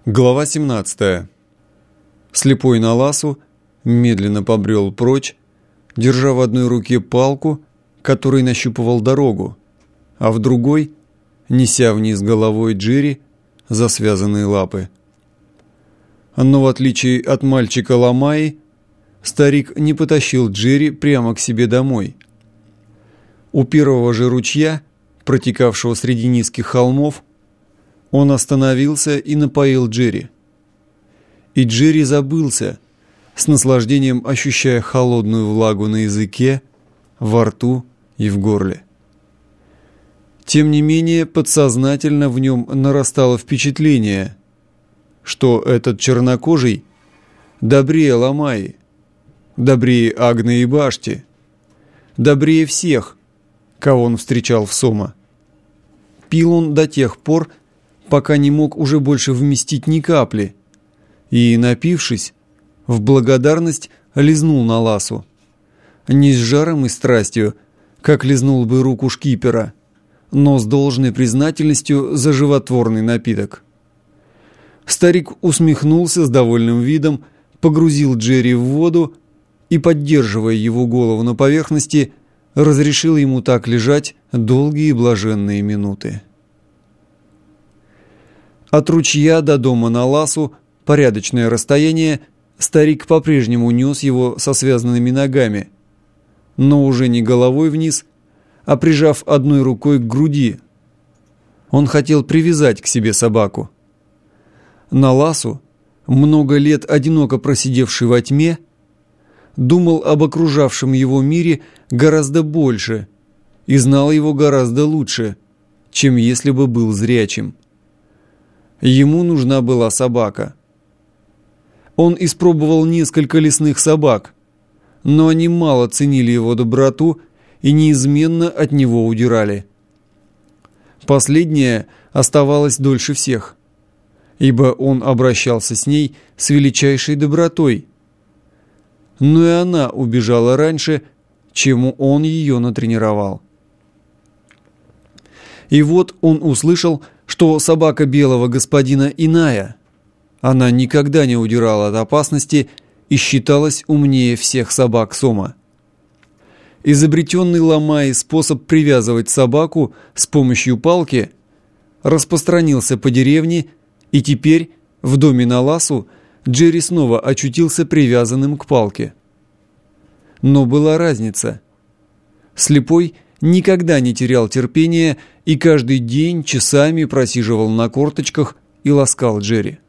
Глава 17. Слепой Наласу медленно побрел прочь, держа в одной руке палку, которой нащупывал дорогу, а в другой неся вниз головой Джерри за связанные лапы. Но в отличие от мальчика Ламаи, старик не потащил Джерри прямо к себе домой. У первого же ручья, протекавшего среди низких холмов, он остановился и напоил Джерри. И Джерри забылся, с наслаждением ощущая холодную влагу на языке, во рту и в горле. Тем не менее, подсознательно в нем нарастало впечатление, что этот чернокожий добрее Ламаи, добрее Агны и Башти, добрее всех, кого он встречал в Сома. Пил он до тех пор, пока не мог уже больше вместить ни капли, и, напившись, в благодарность лизнул Наласу. Не с жаром и страстью, как лизнул бы руку шкипера, но с должной признательностью за животворный напиток. Старик усмехнулся с довольным видом, погрузил Джерри в воду и, поддерживая его голову на поверхности, разрешил ему так лежать долгие блаженные минуты. От ручья до дома Наласу порядочное расстояние, старик по-прежнему нес его со связанными ногами, но уже не головой вниз, а прижав одной рукой к груди. Он хотел привязать к себе собаку. Наласу, много лет одиноко просидевший во тьме, думал об окружавшем его мире гораздо больше и знал его гораздо лучше, чем если бы был зрячим. Ему нужна была собака. Он испробовал несколько лесных собак, но они мало ценили его доброту и неизменно от него удирали. Последняя оставалась дольше всех, ибо он обращался с ней с величайшей добротой, но и она убежала раньше, чем он ее натренировал. И вот он услышал, что собака белого господина иная. Она никогда не удирала от опасности и считалась умнее всех собак Сома. Изобретенный Ламаи способ привязывать собаку с помощью палки распространился по деревне, и теперь в доме Наласу Джерри снова очутился привязанным к палке. Но была разница. Слепой никогда не терял терпения и каждый день часами просиживал на корточках и ласкал Джерри.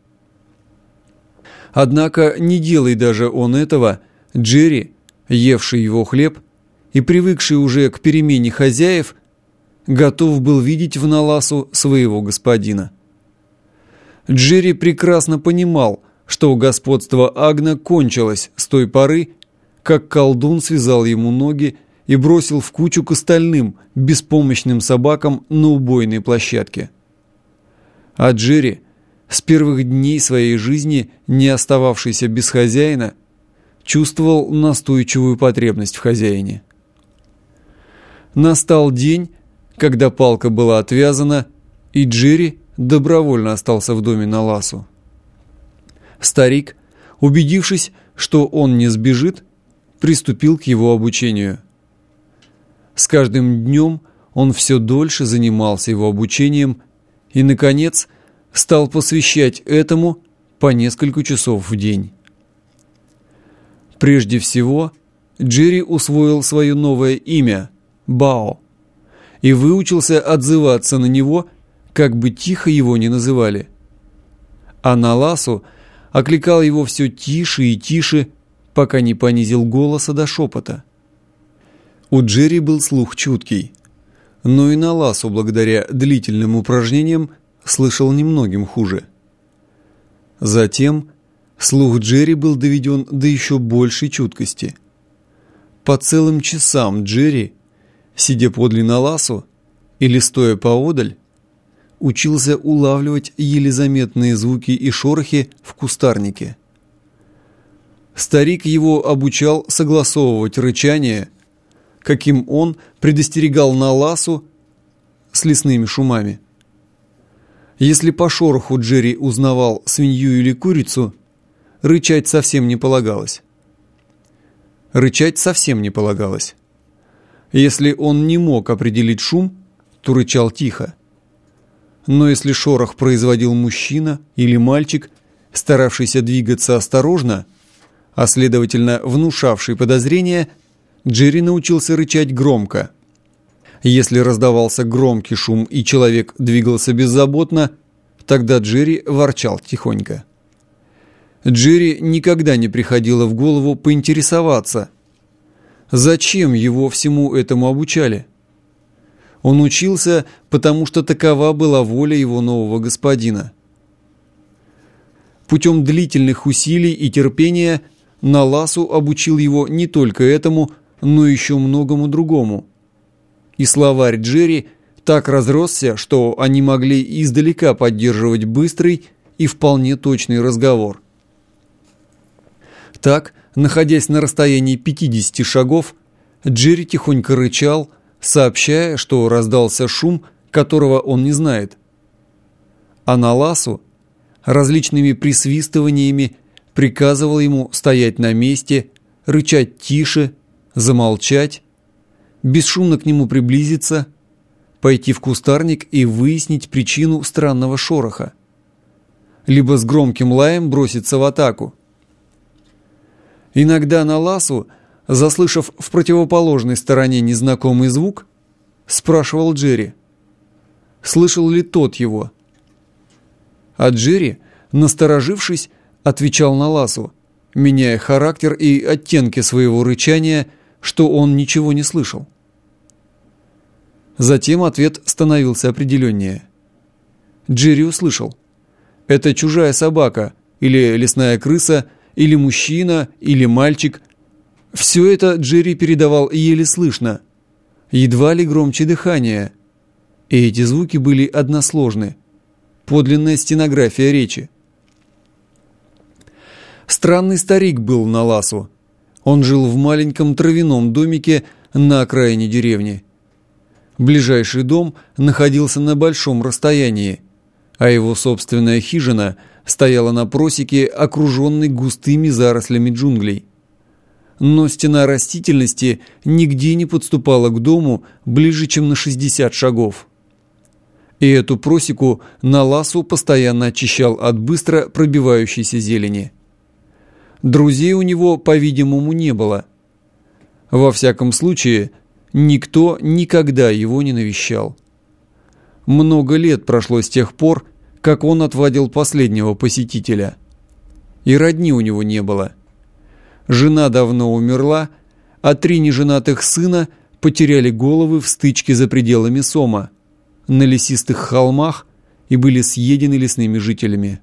Однако не делай даже он этого, Джерри, евший его хлеб и привыкший уже к перемене хозяев, готов был видеть в Наласу своего господина. Джерри прекрасно понимал, что господство Агна кончилось с той поры, как колдун связал ему ноги и бросил в кучу к остальным беспомощным собакам на убойной площадке. А Джерри, с первых дней своей жизни, не остававшийся без хозяина, чувствовал настойчивую потребность в хозяине. Настал день, когда палка была отвязана, и Джерри добровольно остался в доме Наласу. Старик, убедившись, что он не сбежит, приступил к его обучению. С каждым днем он все дольше занимался его обучением и, наконец, стал посвящать этому по несколько часов в день. Прежде всего, Джерри усвоил свое новое имя – Бао, и выучился отзываться на него, как бы тихо его ни называли. А Наласу окликал его все тише и тише, пока не понизил голоса до шепота. У Джерри был слух чуткий, но и Наласу, благодаря длительным упражнениям, слышал немногим хуже. Затем слух Джерри был доведен до еще большей чуткости. По целым часам Джерри, сидя подле Наласу или стоя поодаль, учился улавливать еле заметные звуки и шорохи в кустарнике. Старик его обучал согласовывать рычание, каким он предостерегал Наласу с лесными шумами. Если по шороху Джерри узнавал свинью или курицу, рычать совсем не полагалось. Если он не мог определить шум, то рычал тихо. Но если шорох производил мужчина или мальчик, старавшийся двигаться осторожно, а следовательно внушавший подозрения, Джерри научился рычать громко. Если раздавался громкий шум и человек двигался беззаботно, тогда Джерри ворчал тихонько. Джерри никогда не приходило в голову поинтересоваться, зачем его всему этому обучали. Он учился, потому что такова была воля его нового господина. Путем длительных усилий и терпения Наласу обучил его не только этому, но еще многому другому. И словарь Джерри так разросся, что они могли издалека поддерживать быстрый и вполне точный разговор. Так, находясь на расстоянии 50 шагов, Джерри тихонько рычал, сообщая, что раздался шум, которого он не знает. А Наласу различными присвистываниями приказывал ему стоять на месте, рычать тише, замолчать, бесшумно к нему приблизиться, пойти в кустарник и выяснить причину странного шороха, либо с громким лаем броситься в атаку. Иногда Наласу, заслышав в противоположной стороне незнакомый звук, спрашивал Джерри, слышал ли тот его. А Джерри, насторожившись, отвечал Наласу, меняя характер и оттенки своего рычания, что он ничего не слышал. Затем ответ становился определеннее. Джерри услышал. Это чужая собака, или лесная крыса, или мужчина, или мальчик. Все это Джерри передавал еле слышно, едва ли громче дыхания. И эти звуки были односложны. Подлинная стенография речи. Странный старик был Наласу. Он жил в маленьком травяном домике на окраине деревни. Ближайший дом находился на большом расстоянии, а его собственная хижина стояла на просеке, окруженной густыми зарослями джунглей. Но стена растительности нигде не подступала к дому ближе, чем на 60 шагов. И эту просеку Наласу постоянно очищал от быстро пробивающейся зелени. Друзей у него, по-видимому, не было. Во всяком случае, никто никогда его не навещал. Много лет прошло с тех пор, как он отводил последнего посетителя. И родни у него не было. Жена давно умерла, а 3 неженатых сына потеряли головы в стычке за пределами Сома, на лесистых холмах, и были съедены лесными жителями.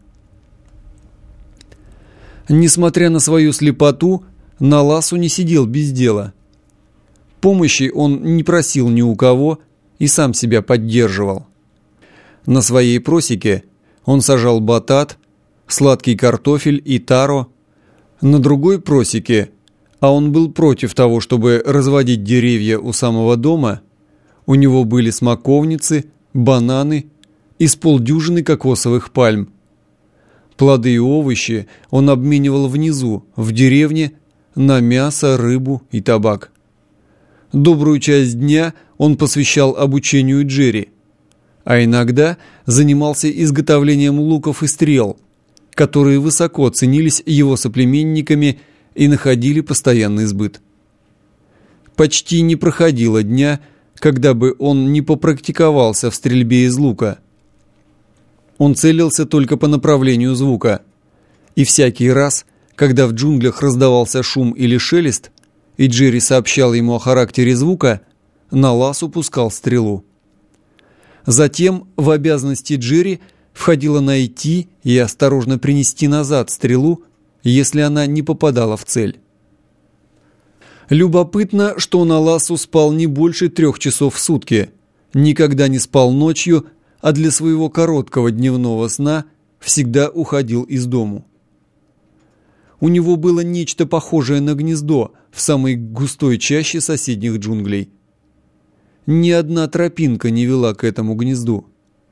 Несмотря на свою слепоту, Наласу не сидел без дела. Помощи он не просил ни у кого и сам себя поддерживал. На своей просеке он сажал батат, сладкий картофель и таро. На другой просеке, а он был против того, чтобы разводить деревья у самого дома, у него были смоковницы, бананы и с полдюжины кокосовых пальм. Плоды и овощи он обменивал внизу, в деревне, на мясо, рыбу и табак. Добрую часть дня он посвящал обучению Джерри, а иногда занимался изготовлением луков и стрел, которые высоко ценились его соплеменниками и находили постоянный сбыт. Почти не проходило дня, когда бы он не попрактиковался в стрельбе из лука. Он целился только по направлению звука, и всякий раз, когда в джунглях раздавался шум или шелест, и Джерри сообщал ему о характере звука, Наласу пускал стрелу. Затем в обязанности Джерри входило найти и осторожно принести назад стрелу, если она не попадала в цель. Любопытно, что Наласу спал не больше 3 часов в сутки, никогда не спал ночью, а для своего короткого дневного сна всегда уходил из дому. У него было нечто похожее на гнездо в самой густой чаще соседних джунглей. Ни одна тропинка не вела к этому гнезду.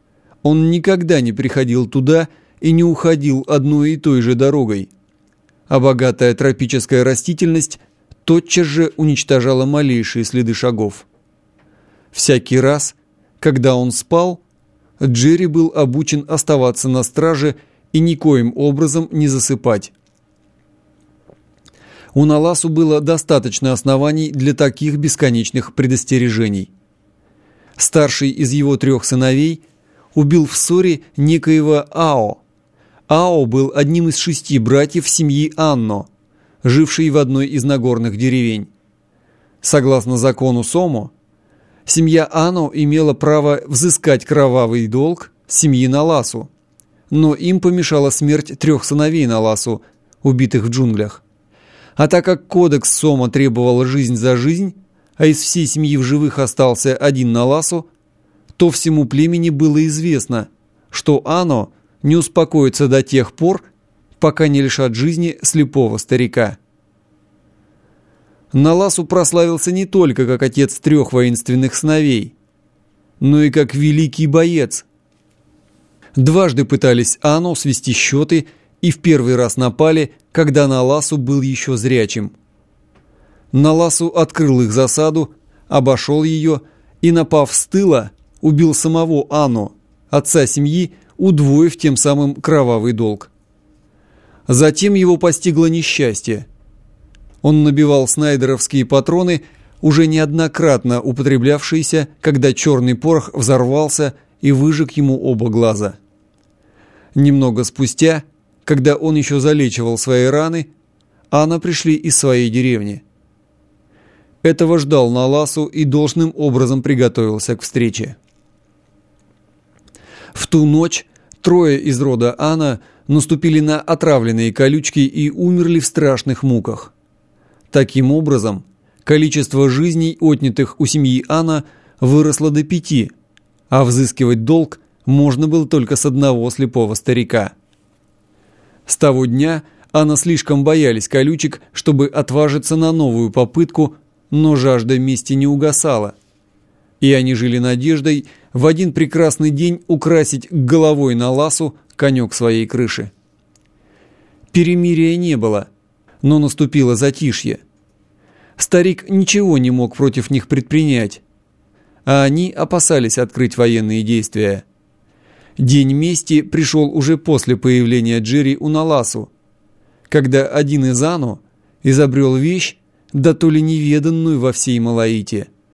Он никогда не приходил туда и не уходил одной и той же дорогой, а богатая тропическая растительность тотчас же уничтожала малейшие следы шагов. Всякий раз, когда он спал, Джерри был обучен оставаться на страже и никоим образом не засыпать. У Наласу было достаточно оснований для таких бесконечных предостережений. Старший из его 3 сыновей убил в ссоре некоего Ао. Ао был одним из 6 братьев семьи Анно, жившей в одной из нагорных деревень. Согласно закону Сомо, семья Анно имела право взыскать кровавый долг семьи Наласу, но им помешала смерть 3 сыновей Наласу, убитых в джунглях. А так как кодекс Сомо требовал жизнь за жизнь, а из всей семьи в живых остался один Наласу, то всему племени было известно, что Анно не успокоится до тех пор, пока не лишат жизни слепого старика. Наласу прославился не только как отец 3 воинственных сыновей, но и как великий боец. Дважды пытались Анно свести счеты и в первый раз напали, когда Наласу был еще зрячим. Наласу открыл их засаду, обошел ее и, напав с тыла, убил самого Анно, отца семьи, удвоив тем самым кровавый долг. Затем его постигло несчастье. Он набивал снайдеровские патроны, уже неоднократно употреблявшиеся, когда черный порох взорвался и выжег ему оба глаза. Немного спустя, когда он еще залечивал свои раны, Анно пришли из своей деревни. Этого ждал Наласу и должным образом приготовился к встрече. В ту ночь 3 из рода Анно наступили на отравленные колючки и умерли в страшных муках. Таким образом, количество жизней, отнятых у семьи Анно, выросло до 5, а взыскивать долг можно было только с одного слепого старика. С того дня Анно слишком боялись колючек, чтобы отважиться на новую попытку, но жажда мести не угасала, и они жили надеждой в один прекрасный день украсить головой Наласу конек своей крыши. Перемирия не было, но наступило затишье. Старик ничего не мог против них предпринять, а они опасались открыть военные действия. День мести пришел уже после появления Джерри у Наласу, когда один из Анно изобрел вещь, да то ли неведанную во всей Малаите –